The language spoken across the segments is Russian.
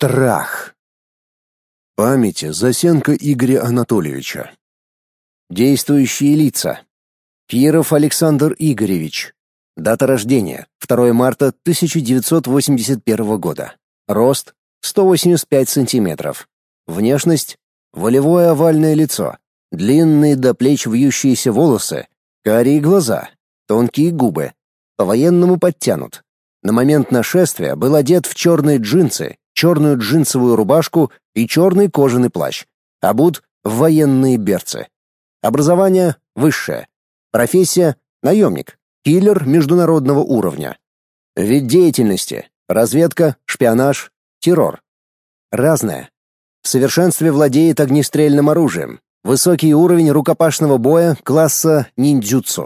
Страх. Память Засенко Игоря Анатольевича. Действующие лица. Киров Александр Игоревич. Дата рождения: 2 марта 1981 года. Рост: 185 сантиметров. Внешность: волевое овальное лицо, длинные до плеч вьющиеся волосы, карие глаза, тонкие губы, по-военному подтянут. На момент нашествия был одет в черные джинсы, черную джинсовую рубашку и черный кожаный плащ, обут в военные берцы. Образование высшее. Профессия наемник, киллер международного уровня. Вид деятельности: разведка, шпионаж, террор. Разное. В совершенстве владеет огнестрельным оружием. Высокий уровень рукопашного боя класса ниндзюцу.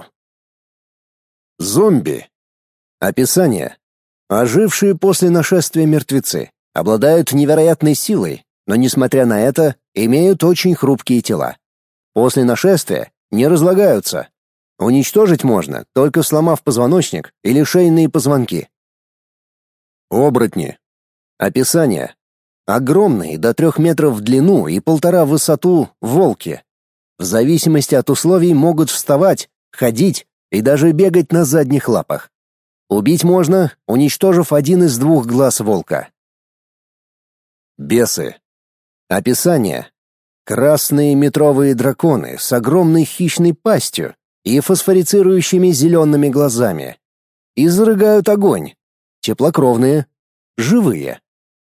Зомби. Описание: ожившие после нашествия мертвецы обладают невероятной силой, но, несмотря на это, имеют очень хрупкие тела. После нашествия не разлагаются. Уничтожить можно, только сломав позвоночник или шейные позвонки. Оборотни. Описание: огромные, до 3 метров в длину и 1,5 в высоту волки. В зависимости от условий могут вставать, ходить и даже бегать на задних лапах. Убить можно, уничтожив один из 2 глаз волка. Бесы. Описание: красные метровые драконы с огромной хищной пастью и фосфорицирующими зелеными глазами. Изрыгают огонь. Теплокровные. Живые.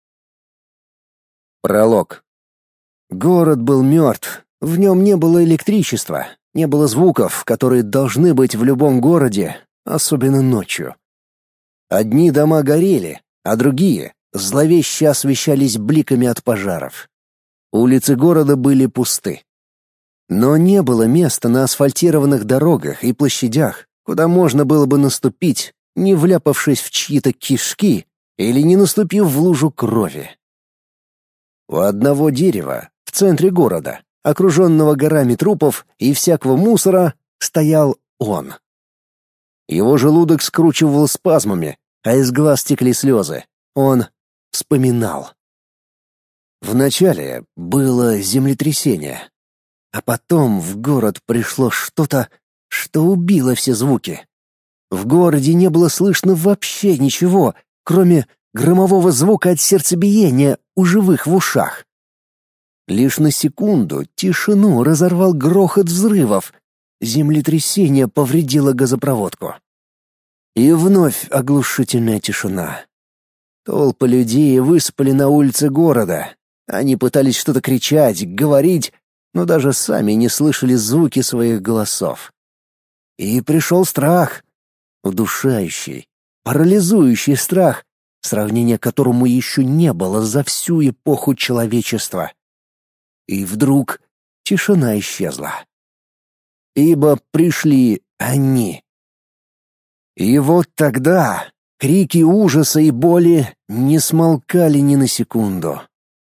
Пролог. Город был мертв, в нем не было электричества, не было звуков, которые должны быть в любом городе, особенно ночью. Одни дома горели, а другие зловеще освещались бликами от пожаров. Улицы города были пусты. Но не было места на асфальтированных дорогах и площадях, куда можно было бы наступить, не вляпавшись в чьи-то кишки или не наступив в лужу крови. У одного дерева в центре города, окруженного горами трупов и всякого мусора, стоял он. Его желудок скручивало спазмами, а из глаз текли слезы. Он вспоминал. Вначале было землетрясение, а потом в город пришло что-то, что убило все звуки. В городе не было слышно вообще ничего, кроме громового звука от сердцебиения у живых в ушах. Лишь на секунду тишину разорвал грохот взрывов. Землетрясение повредило газопроводку. И вновь оглушительная тишина. Толпы людей высыпали на улицы города. Они пытались что-то кричать, говорить, но даже сами не слышали звуки своих голосов. И пришел страх. Удушающий, парализующий страх, сравнения которому еще не было за всю эпоху человечества. И вдруг тишина исчезла. Ибо пришли они. И вот тогда крики ужаса и боли не смолкали ни на секунду.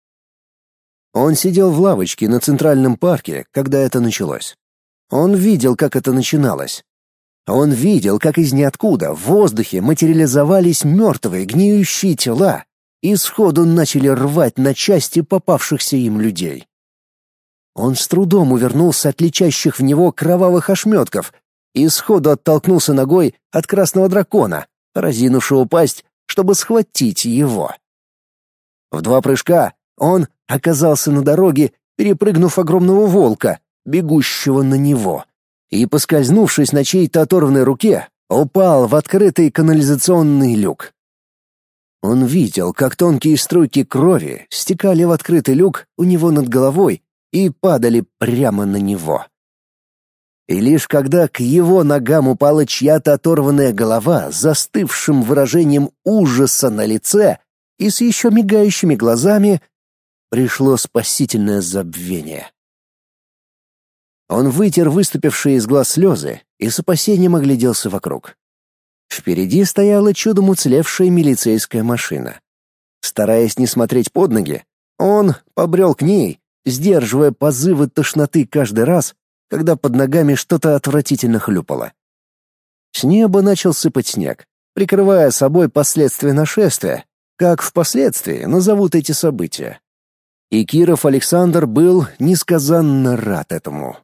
Он сидел в лавочке на Центральном парке, когда это началось. Он видел, как это начиналось. Он видел, как из ниоткуда в воздухе материализовались мертвые, гниющие тела и сходу начали рвать на части попавшихся им людей. Он с трудом увернулся от летящих в него кровавых ошметков и сходу оттолкнулся ногой от красного дракона, разинувшего пасть, чтобы схватить его. В 2 прыжка он оказался на дороге, перепрыгнув огромного волка, бегущего на него, и, поскользнувшись на чьей-то оторванной руке, упал в открытый канализационный люк. Он видел, как тонкие струйки крови стекали в открытый люк у него над головой и падали прямо на него. И лишь когда к его ногам упала чья-то оторванная голова с застывшим выражением ужаса на лице и с еще мигающими глазами, пришло спасительное забвение. Он вытер выступившие из глаз слезы и с опасением огляделся вокруг. Впереди стояла чудом уцелевшая милицейская машина. Стараясь не смотреть под ноги, он побрел к ней, сдерживая позывы тошноты каждый раз, когда под ногами что-то отвратительно хлюпало. С неба начал сыпать снег, прикрывая собой последствия нашествия, как впоследствии назовут эти события. И Киров Александр был несказанно рад этому.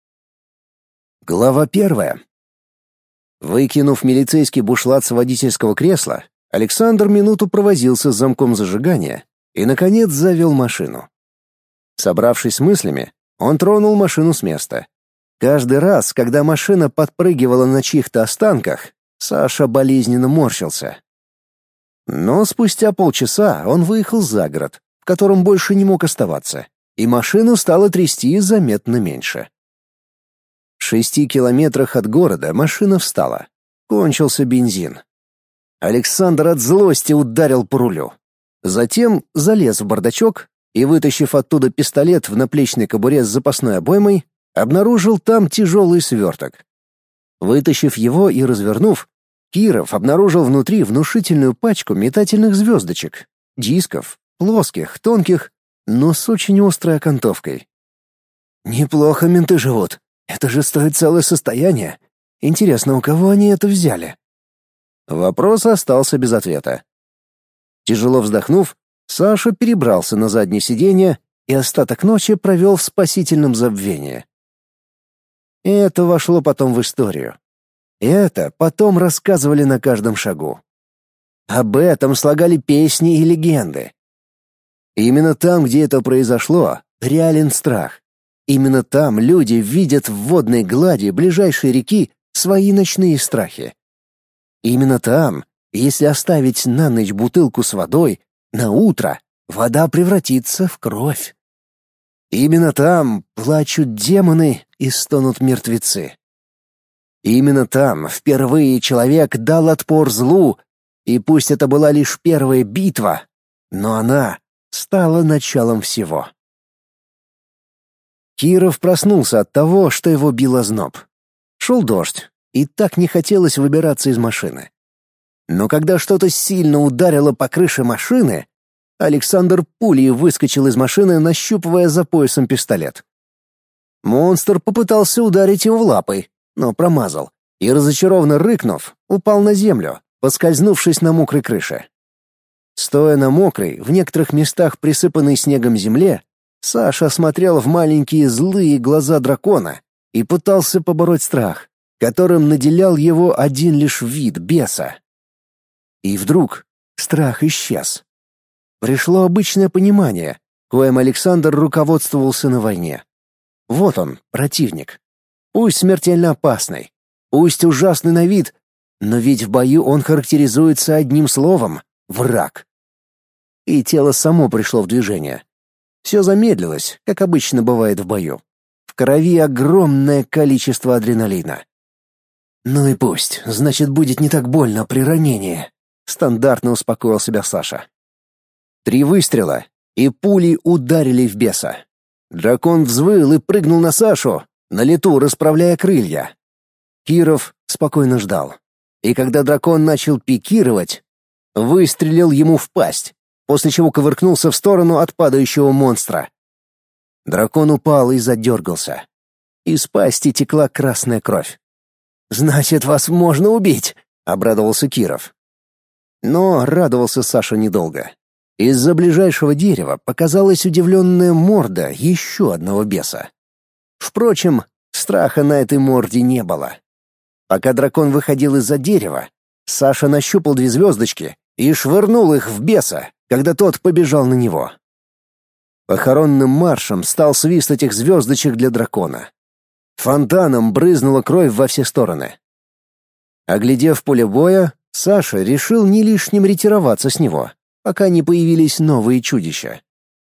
Глава 1. Выкинув милицейский бушлат с водительского кресла, Александр минуту провозился с замком зажигания и, наконец, завел машину. Собравшись с мыслями, он тронул машину с места. Каждый раз, когда машина подпрыгивала на чьих-то останках, Саша болезненно морщился. Но спустя полчаса он выехал за город, в котором больше не мог оставаться, и машину стало трясти заметно меньше. В 6 километрах от города машина встала. Кончился бензин. Александр от злости ударил по рулю. Затем залез в бардачок и, вытащив оттуда пистолет в наплечной кобуре с запасной обоймой, обнаружил там тяжелый сверток. Вытащив его и развернув, Киров обнаружил внутри внушительную пачку метательных звездочек, дисков, плоских, тонких, но с очень острой окантовкой. «Неплохо менты живут. Это же стоит целое состояние. Интересно, у кого они это взяли?» Вопрос остался без ответа. Тяжело вздохнув, Саша перебрался на заднее сиденье и остаток ночи провел в спасительном забвении. Это вошло потом в историю. Это потом рассказывали на каждом шагу. Об этом слагали песни и легенды. Именно там, где это произошло, реален страх. Именно там люди видят в водной глади ближайшей реки свои ночные страхи. Именно там, если оставить на ночь бутылку с водой, на утро вода превратится в кровь. Именно там плачут демоны и стонут мертвецы. Именно там впервые человек дал отпор злу, и пусть это была лишь первая битва, но она стала началом всего. Киров проснулся от того, что его бил озноб. Шел дождь, и так не хотелось выбираться из машины. Но когда что-то сильно ударило по крыше машины, Александр пулей выскочил из машины, нащупывая за поясом пистолет. Монстр попытался ударить его в лапы, но промазал, и, разочарованно рыкнув, упал на землю, поскользнувшись на мокрой крыше. Стоя на мокрой, в некоторых местах присыпанной снегом земле, Саша смотрел в маленькие злые глаза дракона и пытался побороть страх, которым наделял его один лишь вид беса. И вдруг страх исчез. Пришло обычное понимание, коим Александр руководствовался на войне. Вот он, противник. Пусть смертельно опасный, пусть ужасный на вид, но ведь в бою он характеризуется одним словом — враг. И тело само пришло в движение. Все замедлилось, как обычно бывает в бою. В крови огромное количество адреналина. «Ну и пусть, значит, будет не так больно при ранении», — стандартно успокоил себя Саша. 3 выстрела, и пули ударили в беса. Дракон взвыл и прыгнул на Сашу, на лету расправляя крылья. Киров спокойно ждал. И когда дракон начал пикировать, выстрелил ему в пасть, после чего ковыркнулся в сторону от падающего монстра. Дракон упал и задергался. Из пасти текла красная кровь. «Значит, вас можно убить!» — обрадовался Киров. Но радовался Саша недолго. Из-за ближайшего дерева показалась удивленная морда еще одного беса. Впрочем, страха на этой морде не было. Пока дракон выходил из-за дерева, Саша нащупал 2 звездочки и швырнул их в беса, когда тот побежал на него. Похоронным маршем стал свист этих звездочек для дракона. Фонтаном брызнула кровь во все стороны. Оглядев поле боя, Саша решил не лишним ретироваться с него, пока не появились новые чудища.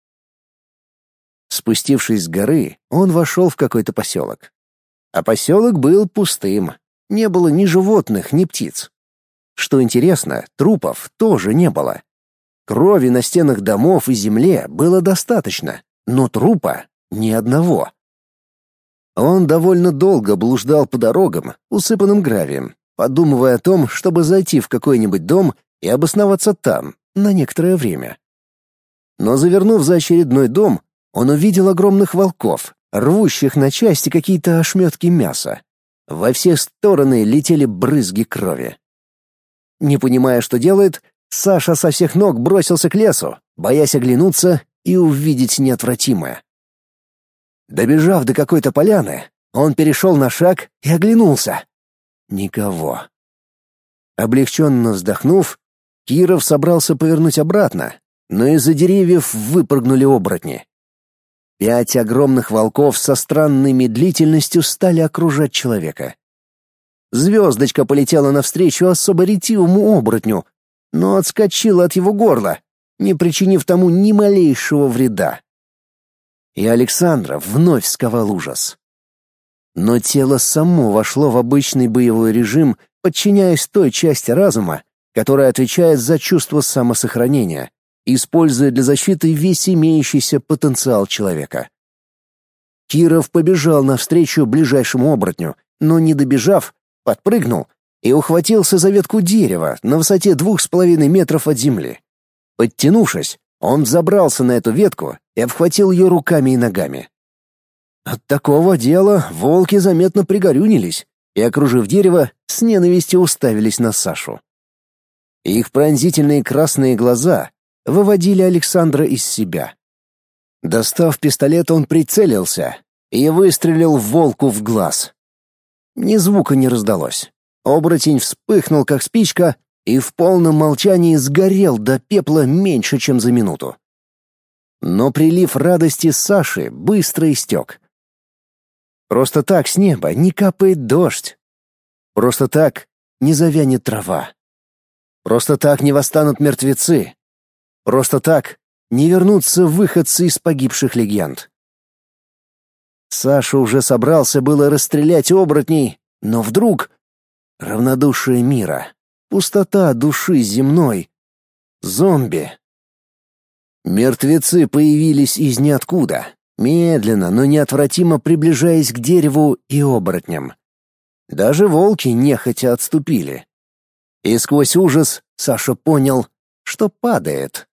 Спустившись с горы, он вошел в какой-то поселок. А поселок был пустым, не было ни животных, ни птиц. Что интересно, трупов тоже не было. Крови на стенах домов и земле было достаточно, но трупа ни одного. Он довольно долго блуждал по дорогам, усыпанным гравием, подумывая о том, чтобы зайти в какой-нибудь дом и обосноваться там на некоторое время. Но завернув за очередной дом, он увидел огромных волков, рвущих на части какие-то ошметки мяса. Во все стороны летели брызги крови. Не понимая, что делает, Саша со всех ног бросился к лесу, боясь оглянуться и увидеть неотвратимое. Добежав до какой-то поляны, он перешел на шаг и оглянулся. Никого. Облегченно вздохнув, Киров собрался повернуть обратно, но из-за деревьев выпрыгнули оборотни. 5 огромных волков со странной медлительностью стали окружать человека. Звездочка полетела навстречу особо ретивому оборотню, но отскочила от его горла, не причинив тому ни малейшего вреда. И Александра вновь сковал ужас. Но тело само вошло в обычный боевой режим, подчиняясь той части разума, которая отвечает за чувство самосохранения, используя для защиты весь имеющийся потенциал человека. Киров побежал навстречу ближайшему оборотню, но, не добежав, подпрыгнул и ухватился за ветку дерева на высоте 2,5 метров от земли. Подтянувшись, он взобрался на эту ветку и обхватил ее руками и ногами. От такого дела волки заметно пригорюнились и, окружив дерево, с ненавистью уставились на Сашу. Их пронзительные красные глаза выводили Александра из себя. Достав пистолет, он прицелился и выстрелил волку в глаз. Ни звука не раздалось. Оборотень вспыхнул, как спичка, и в полном молчании сгорел до пепла меньше, чем за минуту. Но прилив радости Саши быстро истек. Просто так с неба не капает дождь. Просто так не завянет трава. Просто так не восстанут мертвецы. Просто так не вернутся выходцы из погибших легенд. Саша уже собрался было расстрелять оборотней, но вдруг равнодушие мира, пустота души земной, зомби. Мертвецы появились из ниоткуда, медленно, но неотвратимо приближаясь к дереву и оборотням. Даже волки нехотя отступили. И сквозь ужас Саша понял, что падает.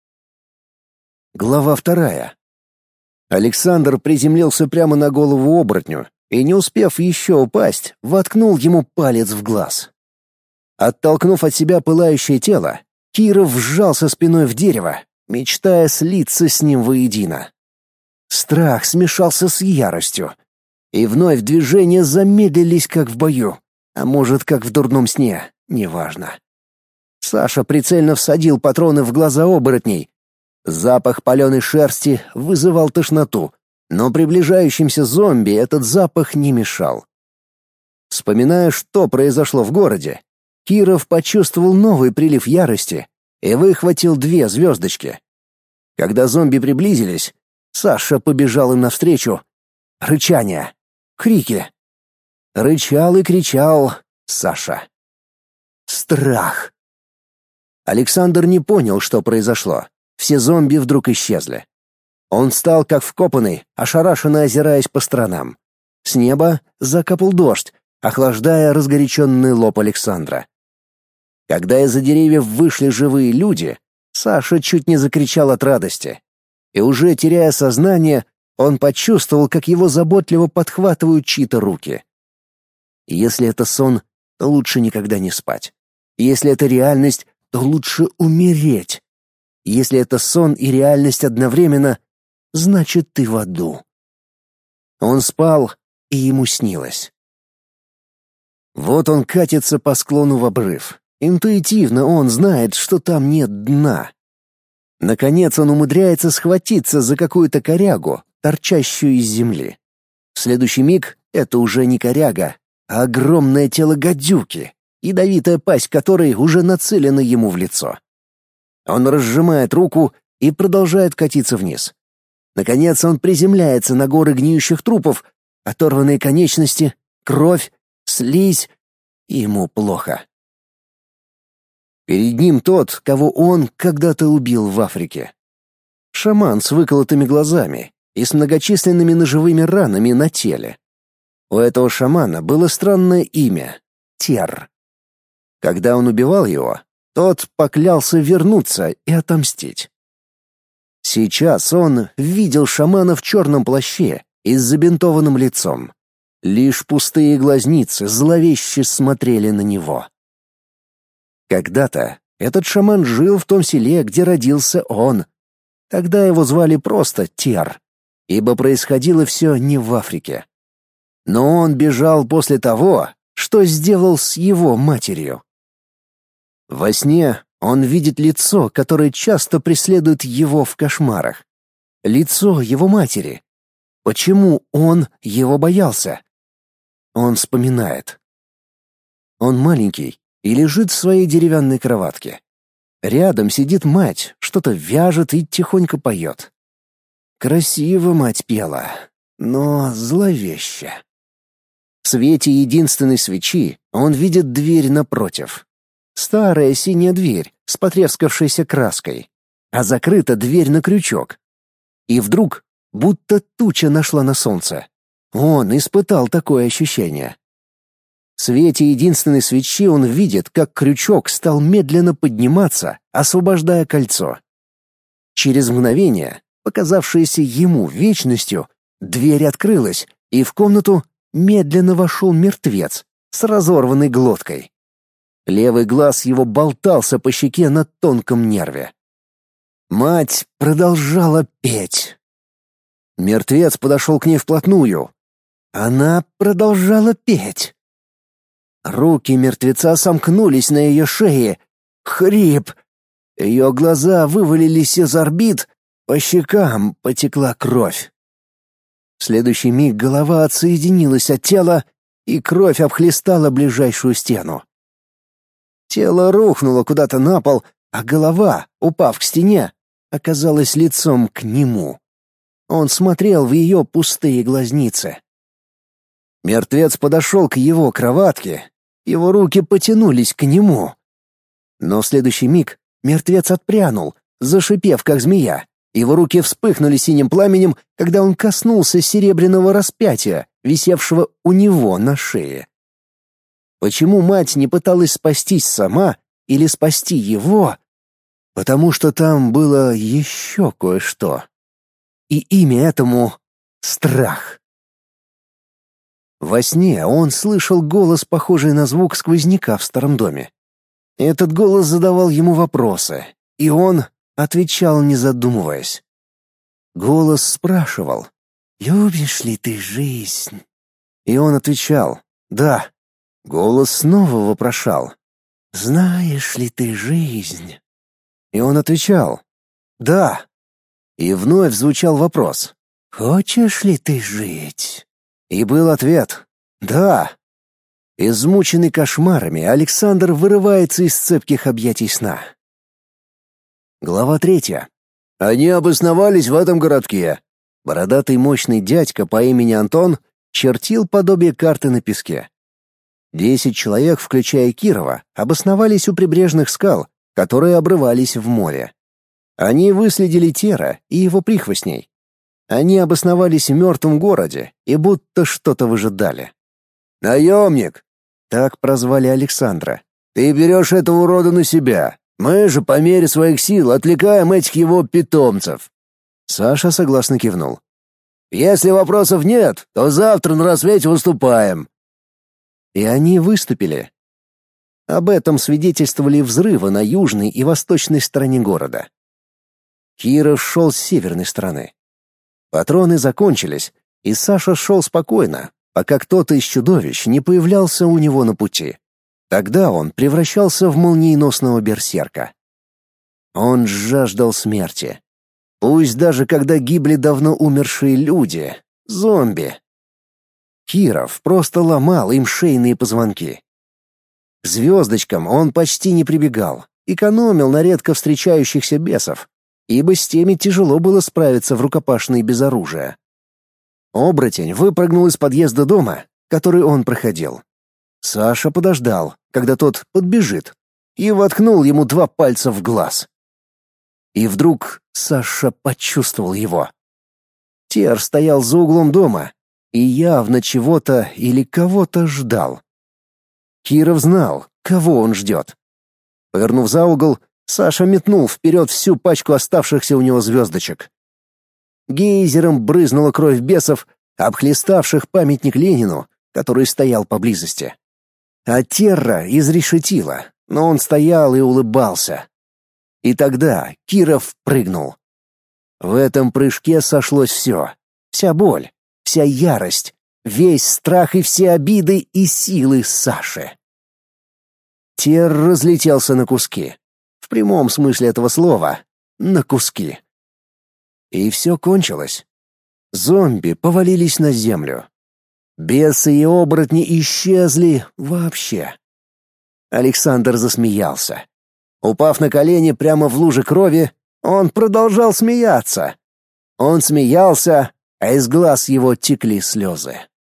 Глава 2. Александр приземлился прямо на голову оборотню и, не успев еще упасть, воткнул ему палец в глаз. Оттолкнув от себя пылающее тело, Киров вжался спиной в дерево, мечтая слиться с ним воедино. Страх смешался с яростью, и вновь движения замедлились, как в бою, а может, как в дурном сне, неважно. Саша прицельно всадил патроны в глаза оборотней. Запах паленой шерсти вызывал тошноту, но приближающимся зомби этот запах не мешал. Вспоминая, что произошло в городе, Киров почувствовал новый прилив ярости и выхватил 2 звездочки. Когда зомби приблизились, Саша побежал им навстречу. Рычание, крики. Рычал и кричал Саша. Страх. Александр не понял, что произошло. Все зомби вдруг исчезли. Он встал как вкопанный, ошарашенно озираясь по сторонам. С неба закапал дождь, охлаждая разгоряченный лоб Александра. Когда из-за деревьев вышли живые люди, Саша чуть не закричал от радости. И уже теряя сознание, он почувствовал, как его заботливо подхватывают чьи-то руки. Если это сон, то лучше никогда не спать. Если это реальность, то лучше умереть. Если это сон и реальность одновременно, значит, ты в аду. Он спал, и ему снилось. Вот он катится по склону в обрыв. Интуитивно он знает, что там нет дна. Наконец он умудряется схватиться за какую-то корягу, торчащую из земли. В следующий миг это уже не коряга, а огромное тело гадюки, ядовитая пасть которой уже нацелена ему в лицо. Он разжимает руку и продолжает катиться вниз. Наконец он приземляется на горы гниющих трупов, оторванные конечности, кровь, слизь, и ему плохо. Перед ним тот, кого он когда-то убил в Африке. Шаман с выколотыми глазами и с многочисленными ножевыми ранами на теле. У этого шамана было странное имя — Тер. Когда он убивал его, тот поклялся вернуться и отомстить. Сейчас он видел шамана в черном плаще и с забинтованным лицом. Лишь пустые глазницы зловеще смотрели на него. Когда-то Этот шаман жил в том селе, где родился он. Тогда его звали просто Тер, ибо происходило все не в Африке. Но он бежал после того, что сделал с его матерью. Во сне он видит лицо, которое часто преследует его в кошмарах. Лицо его матери. Почему он его боялся? Он вспоминает. Он маленький и лежит в своей деревянной кроватке. Рядом сидит мать, что-то вяжет и тихонько поет. Красиво мать пела, но зловеще. В свете единственной свечи он видит дверь напротив. Старая синяя дверь с потрескавшейся краской, а закрыта дверь на крючок. И вдруг, будто туча нашла на солнце. Он испытал такое ощущение. В свете единственной свечи он видит, как крючок стал медленно подниматься, освобождая кольцо. Через мгновение, показавшееся ему вечностью, дверь открылась, и в комнату медленно вошел мертвец с разорванной глоткой. Левый глаз его болтался по щеке на тонком нерве. Мать продолжала петь. Мертвец подошел к ней вплотную. Она продолжала петь. Руки мертвеца сомкнулись на ее шее. Хрип. Ее глаза вывалились из орбит, по щекам потекла кровь. В следующий миг голова отсоединилась от тела, и кровь обхлестала ближайшую стену. Тело рухнуло куда-то на пол, а голова, упав к стене, оказалась лицом к нему. Он смотрел в ее пустые глазницы. Мертвец подошел к его кроватке, его руки потянулись к нему. Но в следующий миг мертвец отпрянул, зашипев как змея. Его руки вспыхнули синим пламенем, когда он коснулся серебряного распятия, висевшего у него на шее. Почему мать не пыталась спастись сама или спасти его? Потому что там было еще кое-что. И имя этому — страх. Во сне он слышал голос, похожий на звук сквозняка в старом доме. Этот голос задавал ему вопросы, и он отвечал, не задумываясь. Голос спрашивал: «Любишь ли ты жизнь?» И он отвечал: «Да». Голос снова вопрошал: «Знаешь ли ты жизнь?» И он отвечал: «Да». И вновь звучал вопрос: «Хочешь ли ты жить?» И был ответ: «Да». Измученный кошмарами, Александр вырывается из цепких объятий сна. Глава 3. Они обосновались в этом городке. Бородатый мощный дядька по имени Антон чертил подобие карты на песке. 10 человек, включая Кирова, обосновались у прибрежных скал, которые обрывались в море. Они выследили Тера и его прихвостней. Они обосновались в мертвом городе и будто что-то выжидали. «Наемник!» — так прозвали Александра. «Ты берешь этого урода на себя. Мы же по мере своих сил отвлекаем этих его питомцев». Саша согласно кивнул. «Если вопросов нет, то завтра на рассвете выступаем». И они выступили. Об этом свидетельствовали взрывы на южной и восточной стороне города. Киров шел с северной стороны. Патроны закончились, и Саша шел спокойно, пока кто-то из чудовищ не появлялся у него на пути. Тогда он превращался в молниеносного берсерка. Он жаждал смерти. Пусть даже когда гибли давно умершие люди, зомби. Киров просто ломал им шейные позвонки. К звездочкам он почти не прибегал, экономил на редко встречающихся бесов, ибо с теми тяжело было справиться в рукопашной без оружия. Оборотень выпрыгнул из подъезда дома, который он проходил. Саша подождал, когда тот подбежит, и воткнул ему 2 пальца в глаз. И вдруг Саша почувствовал его. Тер стоял за углом дома и явно чего-то или кого-то ждал. Киров знал, кого он ждет. Повернув за угол, Саша метнул вперед всю пачку оставшихся у него звездочек. Гейзером брызнула кровь бесов, обхлеставших памятник Ленину, который стоял поблизости. А Терра изрешетила, но он стоял и улыбался. И тогда Киров прыгнул. В этом прыжке сошлось все. Вся боль, вся ярость, весь страх и все обиды и силы Саши. Тер разлетелся на куски. В прямом смысле этого слова — на куски. И все кончилось. Зомби повалились на землю. Бесы и оборотни исчезли вообще. Александр засмеялся. Упав на колени прямо в луже крови, он продолжал смеяться. Он смеялся, а из глаз его текли слезы.